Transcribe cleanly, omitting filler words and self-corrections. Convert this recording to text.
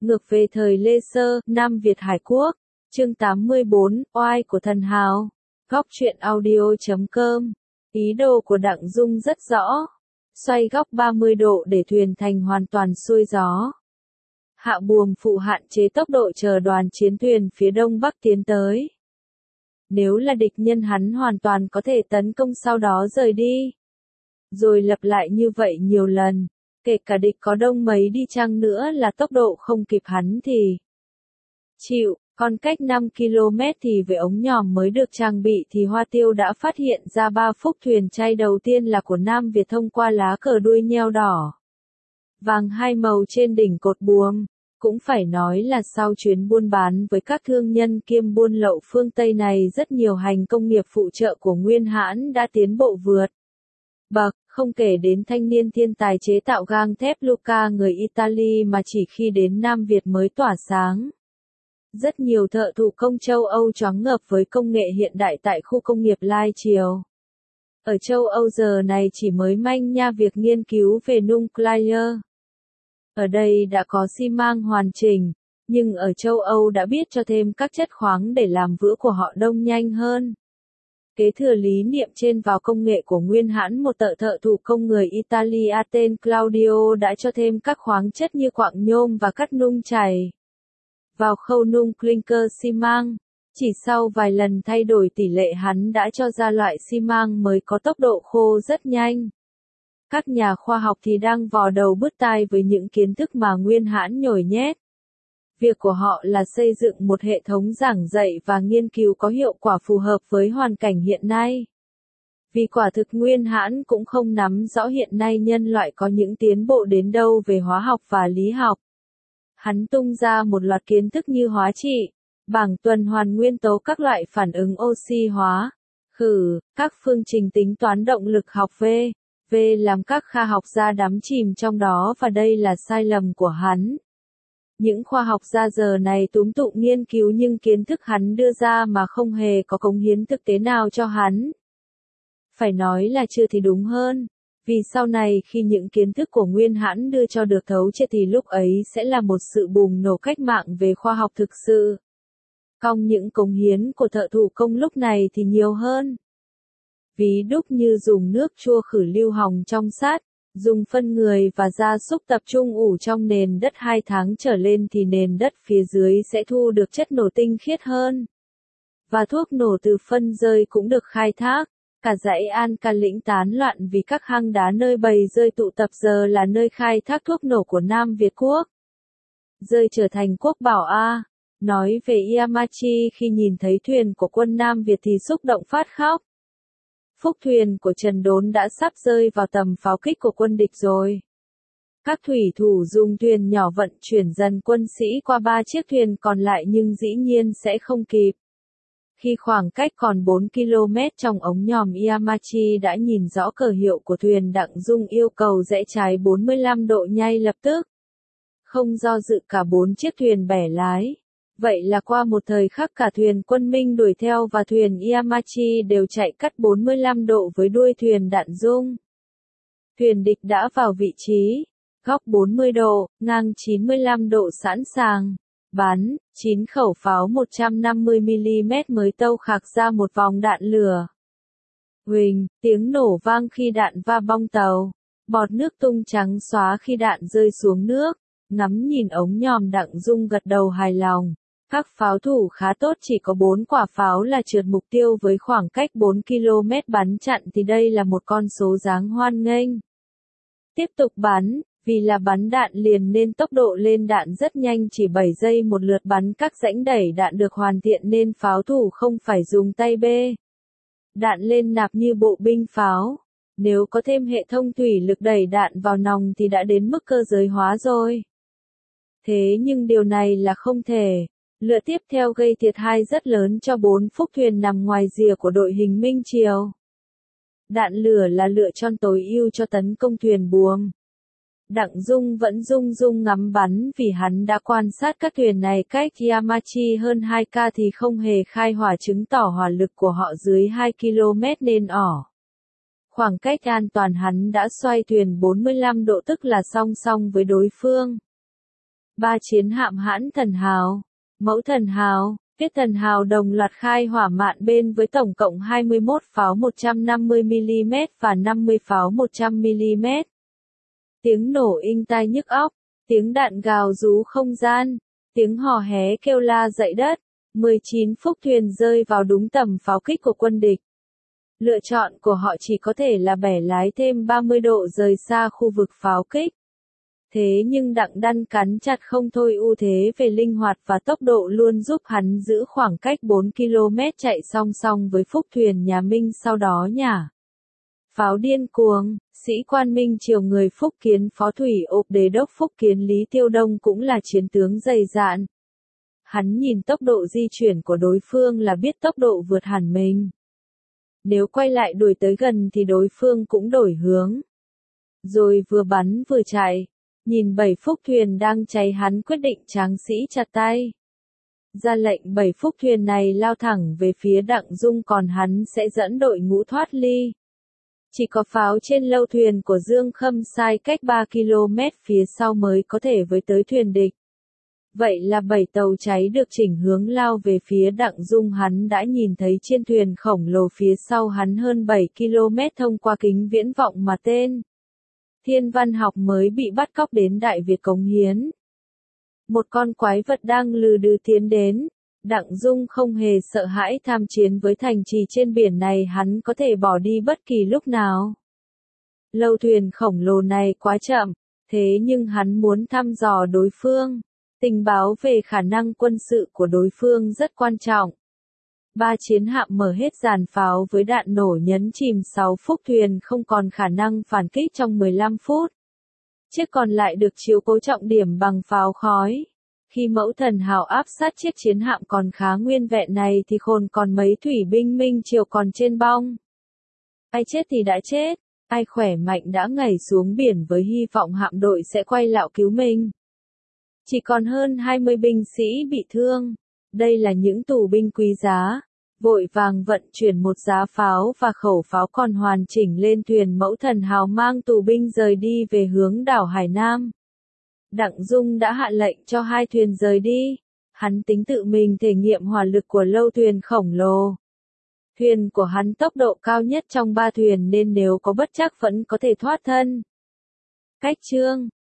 Ngược về thời Lê Sơ, Nam Việt Hải Quốc. Chương 84, Oai của thần hào. Góc truyện audio.com. Ý đồ của Đặng Dung rất rõ. Xoay góc 30 độ để thuyền thành hoàn toàn xuôi gió. Hạ buồm phụ hạn chế tốc độ chờ đoàn chiến thuyền phía đông bắc tiến tới. Nếu là địch nhân hắn hoàn toàn có thể tấn công sau đó rời đi. Rồi lặp lại như vậy nhiều lần. Kể cả địch có đông mấy đi chăng nữa là tốc độ không kịp hắn thì chịu, còn cách 5 km thì với ống nhòm mới được trang bị thì Hoa Tiêu đã phát hiện ra 3 phúc thuyền chay đầu tiên là của Nam Việt thông qua lá cờ đuôi nheo đỏ. Vàng hai màu trên đỉnh cột buồm. Cũng phải nói là sau chuyến buôn bán với các thương nhân kiêm buôn lậu phương Tây này rất nhiều hành công nghiệp phụ trợ của Nguyên Hãn đã tiến bộ vượt bậc, không kể đến thanh niên thiên tài chế tạo gang thép Luca người Italy mà chỉ khi đến Nam Việt mới tỏa sáng. Rất nhiều thợ thủ công châu Âu choáng ngợp với công nghệ hiện đại tại khu công nghiệp Lai Triều. Ở châu Âu giờ này chỉ mới manh nha việc nghiên cứu về nuclear. Ở đây đã có xi măng hoàn chỉnh, nhưng ở châu Âu đã biết cho thêm các chất khoáng để làm vữa của họ đông nhanh hơn. Kế thừa lý niệm trên vào công nghệ của Nguyên Hãn, một thợ thủ công người Italia tên Claudio đã cho thêm các khoáng chất như quặng nhôm và cát nung chảy vào khâu nung clinker xi măng. Chỉ sau vài lần thay đổi tỷ lệ hắn đã cho ra loại xi măng mới có tốc độ khô rất nhanh. Các nhà khoa học thì đang vò đầu bứt tai với những kiến thức mà Nguyên Hãn nhồi nhét. Việc của họ là xây dựng một hệ thống giảng dạy và nghiên cứu có hiệu quả phù hợp với hoàn cảnh hiện nay. Vì quả thực Nguyên Hãn cũng không nắm rõ hiện nay nhân loại có những tiến bộ đến đâu về hóa học và lý học. Hắn tung ra một loạt kiến thức như hóa trị, bảng tuần hoàn nguyên tố các loại phản ứng oxy hóa, các phương trình tính toán động lực học V làm các khoa học gia đắm chìm trong đó và đây là sai lầm của hắn. Những khoa học gia giờ này túm tụm nghiên cứu nhưng kiến thức hắn đưa ra mà không hề có cống hiến thực tế nào cho hắn. Phải nói là chưa thì đúng hơn, vì sau này khi những kiến thức của Nguyên Hãn đưa cho được thấu triệt thì lúc ấy sẽ là một sự bùng nổ cách mạng về khoa học thực sự. Cong những cống hiến của thợ thủ công lúc này thì nhiều hơn. Ví dụ như dùng nước chua khử lưu hòng trong sắt, dùng phân người và gia súc tập trung ủ trong nền đất 2 tháng trở lên thì nền đất phía dưới sẽ thu được chất nổ tinh khiết hơn. Và thuốc nổ từ phân rơi cũng được khai thác. Cả dãy An Ca lĩnh tán loạn vì các hang đá nơi bầy rơi tụ tập giờ là nơi khai thác thuốc nổ của Nam Việt Quốc. Rơi trở thành quốc bảo A. Nói về Yamachi khi nhìn thấy thuyền của quân Nam Việt thì xúc động phát khóc. Phúc thuyền của Trần Đốn đã sắp rơi vào tầm pháo kích của quân địch rồi. Các thủy thủ dùng thuyền nhỏ vận chuyển dần quân sĩ qua 3 chiếc thuyền còn lại nhưng dĩ nhiên sẽ không kịp. Khi khoảng cách còn 4 km trong ống nhòm Yamachi đã nhìn rõ cờ hiệu của thuyền Đặng Dung yêu cầu rẽ trái 45 độ ngay lập tức. Không do dự cả 4 chiếc thuyền bẻ lái. Vậy là qua một thời khắc cả thuyền quân Minh đuổi theo và thuyền Yamachi đều chạy cắt 45 độ với đuôi thuyền Đặng Dung. Thuyền địch đã vào vị trí, góc 40 độ, ngang 95 độ sẵn sàng. Bắn, 9 khẩu pháo 150mm mới tâu khạc ra một vòng đạn lửa. Huỳnh, tiếng nổ vang khi đạn va bong tàu. Bọt nước tung trắng xóa khi đạn rơi xuống nước. Ngắm nhìn ống nhòm Đặng Dung gật đầu hài lòng. Các pháo thủ khá tốt, chỉ có 4 quả pháo là trượt mục tiêu với khoảng cách 4 km bắn chặn thì đây là một con số đáng hoan nghênh. Tiếp tục bắn. Vì là bắn đạn liền nên tốc độ lên đạn rất nhanh, chỉ 7 giây một lượt bắn. Các rãnh đẩy đạn được hoàn thiện nên pháo thủ không phải dùng tay bê đạn lên nạp như bộ binh pháo. Nếu có thêm hệ thống thủy lực đẩy đạn vào nòng thì đã đến mức cơ giới hóa rồi. Thế nhưng điều này là không thể. Lửa tiếp theo gây thiệt hại rất lớn cho 4 phúc thuyền nằm ngoài rìa của đội hình Minh Triều. Đạn lửa là lựa chọn tối ưu cho tấn công thuyền buồm. Đặng Dung vẫn rung ngắm bắn vì hắn đã quan sát các thuyền này cách Yamachi hơn 2 k thì không hề khai hỏa, chứng tỏ hỏa lực của họ dưới 2 km nên ỏ. Khoảng cách an toàn hắn đã xoay thuyền 45 độ tức là song song với đối phương. 3 chiến hạm hãn thần hào, mẫu thần hào, viết thần hào đồng loạt khai hỏa mạn bên với tổng cộng 21 pháo 150mm và 50 pháo 100mm. Tiếng nổ inh tai nhức óc, tiếng đạn gào rú không gian, tiếng hò hé kêu la dậy đất, 19 phúc thuyền rơi vào đúng tầm pháo kích của quân địch. Lựa chọn của họ chỉ có thể là bẻ lái thêm 30 độ rời xa khu vực pháo kích. Thế nhưng Đặng Đăn cắn chặt không thôi, ưu thế về linh hoạt và tốc độ luôn giúp hắn giữ khoảng cách 4 km chạy song song với phúc thuyền nhà Minh sau đó nhả. Pháo điên cuồng, sĩ quan Minh Triều người Phúc Kiến phó thủy ộp đế đốc Phúc Kiến Lý Tiêu Đông cũng là chiến tướng dày dạn. Hắn nhìn tốc độ di chuyển của đối phương là biết tốc độ vượt hẳn mình. Nếu quay lại đuổi tới gần thì đối phương cũng đổi hướng. Rồi vừa bắn vừa chạy. Nhìn 7 phúc thuyền đang cháy, hắn quyết định tráng sĩ chặt tay. Ra lệnh 7 phúc thuyền này lao thẳng về phía Đặng Dung, còn hắn sẽ dẫn đội ngũ thoát ly. Chỉ có pháo trên lâu thuyền của Dương Khâm Sai cách 3 km phía sau mới có thể với tới thuyền địch. Vậy là 7 tàu cháy được chỉnh hướng lao về phía Đặng Dung, hắn đã nhìn thấy trên thuyền khổng lồ phía sau hắn hơn 7 km thông qua kính viễn vọng mà tên Thiên Văn Học mới bị bắt cóc đến Đại Việt cống hiến. Một con quái vật đang lừ đừ tiến đến. Đặng Dung không hề sợ hãi tham chiến với thành trì trên biển này, hắn có thể bỏ đi bất kỳ lúc nào. Lâu thuyền khổng lồ này quá chậm, thế nhưng hắn muốn thăm dò đối phương. Tình báo về khả năng quân sự của đối phương rất quan trọng. 3 chiến hạm mở hết dàn pháo với đạn nổ nhấn chìm 6 phúc thuyền không còn khả năng phản kích trong 15 phút. Chiếc còn lại được chiếu cố trọng điểm bằng pháo khói. Khi mẫu thần hào áp sát chiếc chiến hạm còn khá nguyên vẹn này thì khôn còn mấy thủy binh Minh Triều còn trên bong. Ai chết thì đã chết, ai khỏe mạnh đã nhảy xuống biển với hy vọng hạm đội sẽ quay lại cứu mình. Chỉ còn hơn 20 binh sĩ bị thương. Đây là những tù binh quý giá. Vội vàng vận chuyển một giá pháo và khẩu pháo còn hoàn chỉnh lên thuyền mẫu thần hào, mang tù binh rời đi về hướng đảo Hải Nam. Đặng Dung đã hạ lệnh cho 2 thuyền rời đi. Hắn tính tự mình thể nghiệm hỏa lực của lâu thuyền khổng lồ. Thuyền của hắn tốc độ cao nhất trong 3 thuyền nên nếu có bất trắc vẫn có thể thoát thân. Cách chương